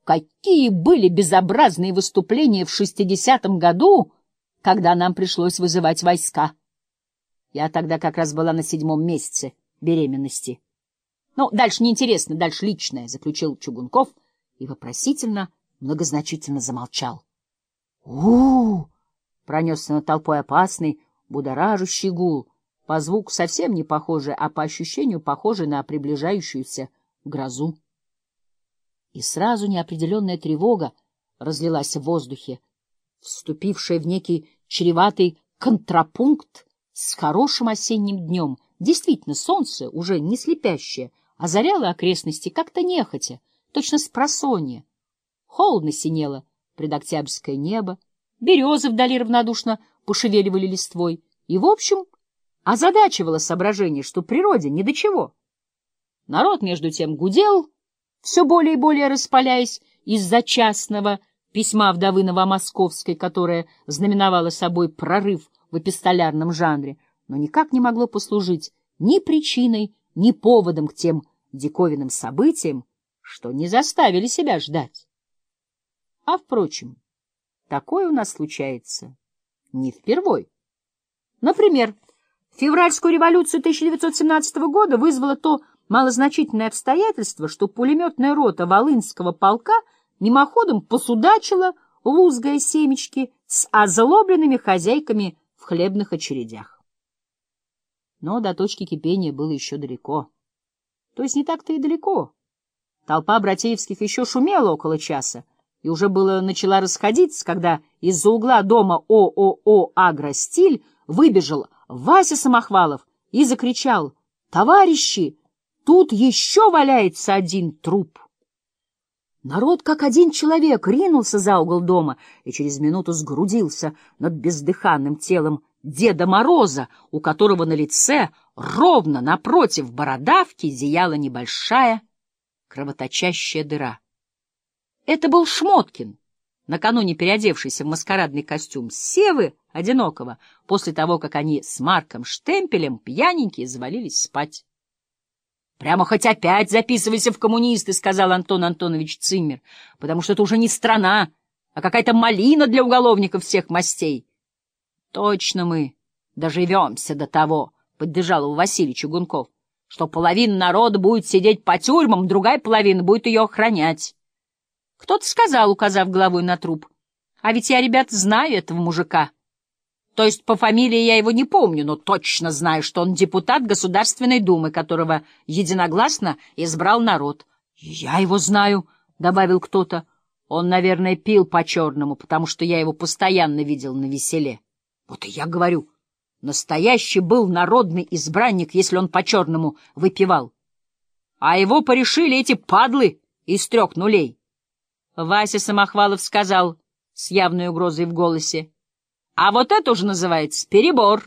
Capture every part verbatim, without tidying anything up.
какие были безобразные выступления в шестидесятом году, когда нам пришлось вызывать войска. Я тогда как раз была на седьмом месяце беременности. Ну, дальше неинтересно, дальше личное, — заключил Чугунков и вопросительно, многозначительно замолчал. У-у-у! Пронесся над толпой опасный, будоражащий гул, по звуку совсем не похожий, а по ощущению похожий на приближающуюся грозу. И сразу неопределенная тревога разлилась в воздухе, вступившая в некий чреватый контрапункт с хорошим осенним днем. Действительно, солнце, уже не слепящее, озаряло окрестности как-то нехотя, точно спросонья. Холодно синело предоктябрьское небо, березы вдали равнодушно пошевеливали листвой, и, в общем, озадачивало соображение, что природе ни до чего. Народ, между тем, гудел, все более и более распаляясь из-за частного письма вдовы Новомосковской, которое знаменовало собой прорыв в эпистолярном жанре, но никак не могло послужить ни причиной, ни поводом к тем диковинным событиям, что не заставили себя ждать. А, впрочем, такое у нас случается не впервой. Например, февральскую революцию тысяча девятьсот семнадцатого года вызвало то малозначительное обстоятельство, что пулеметная рота Волынского полка мимоходом посудачила, лузгая семечки, с озлобленными хозяйками в хлебных очередях. Но до точки кипения было еще далеко. То есть не так-то и далеко. Толпа братеевских еще шумела около часа, и уже было начала расходиться, когда из-за угла дома ООО «Агростиль» выбежал Вася Самохвалов и закричал: «Товарищи, тут еще валяется один труп!» Народ, как один человек, ринулся за угол дома и через минуту сгрудился над бездыханным телом Деда Мороза, у которого на лице, ровно напротив бородавки, зияла небольшая кровоточащая дыра. Это был Шмоткин, накануне переодевшийся в маскарадный костюм Севы Одинокого, после того, как они с Марком Штемпелем пьяненькие завалились спать. — Прямо хоть опять записывайся в коммунисты, — сказал Антон Антонович Циммер, — потому что это уже не страна, а какая-то малина для уголовников всех мастей. — Точно мы доживемся до того, — поддержал его Василий Чугунков, — что половина народа будет сидеть по тюрьмам, другая половина будет ее охранять. Кто-то сказал, указав головой на труп: «А ведь я, ребят, знаю этого мужика. То есть по фамилии я его не помню, но точно знаю, что он депутат Государственной Думы, которого единогласно избрал народ». «Я его знаю», — добавил кто-то. «Он, наверное, пил по-черному, потому что я его постоянно видел на веселе». Вот и я говорю, настоящий был народный избранник, если он по-черному выпивал. А его порешили эти падлы из трех нулей. Вася Самохвалов сказал с явной угрозой в голосе: «А вот это уже называется перебор».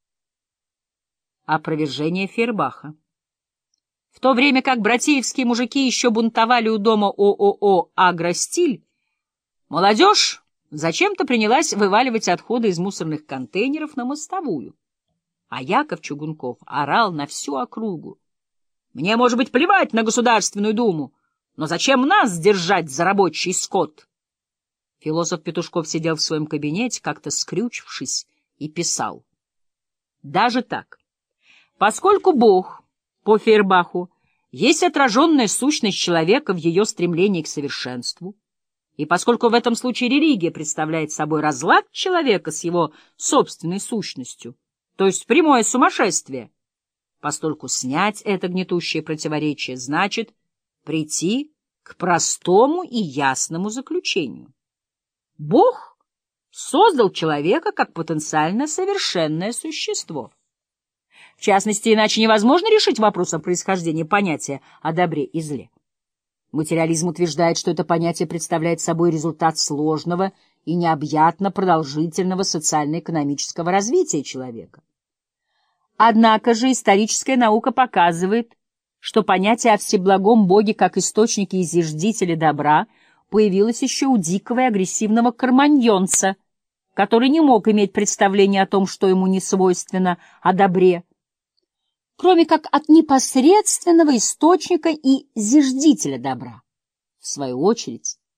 Опровержение Фейербаха. В то время как братеевские мужики еще бунтовали у дома ООО «Агростиль», молодежь зачем-то принялась вываливать отходы из мусорных контейнеров на мостовую. А Яков Чугунков орал на всю округу: «Мне, может быть, плевать на Государственную Думу, но зачем нас держать за рабочий скот?» Философ Петушков сидел в своем кабинете, как-то скрючившись, и писал: «Даже так, поскольку Бог, по Фейербаху, есть отраженная сущность человека в ее стремлении к совершенству, и поскольку в этом случае религия представляет собой разлад человека с его собственной сущностью, то есть прямое сумасшествие, постольку снять это гнетущее противоречие значит прийти к простому и ясному заключению. Бог создал человека как потенциально совершенное существо. В частности, иначе невозможно решить вопрос о происхождении понятия о добре и зле. Материализм утверждает, что это понятие представляет собой результат сложного и необъятно продолжительного социально-экономического развития человека. Однако же историческая наука показывает, что понятие о всеблагом Боге как источнике и зиждителе добра появилось еще у дикого и агрессивного кроманьонца, который не мог иметь представления о том, что ему не свойственно, о добре, кроме как от непосредственного источника и зиждителя добра. в свою очередь,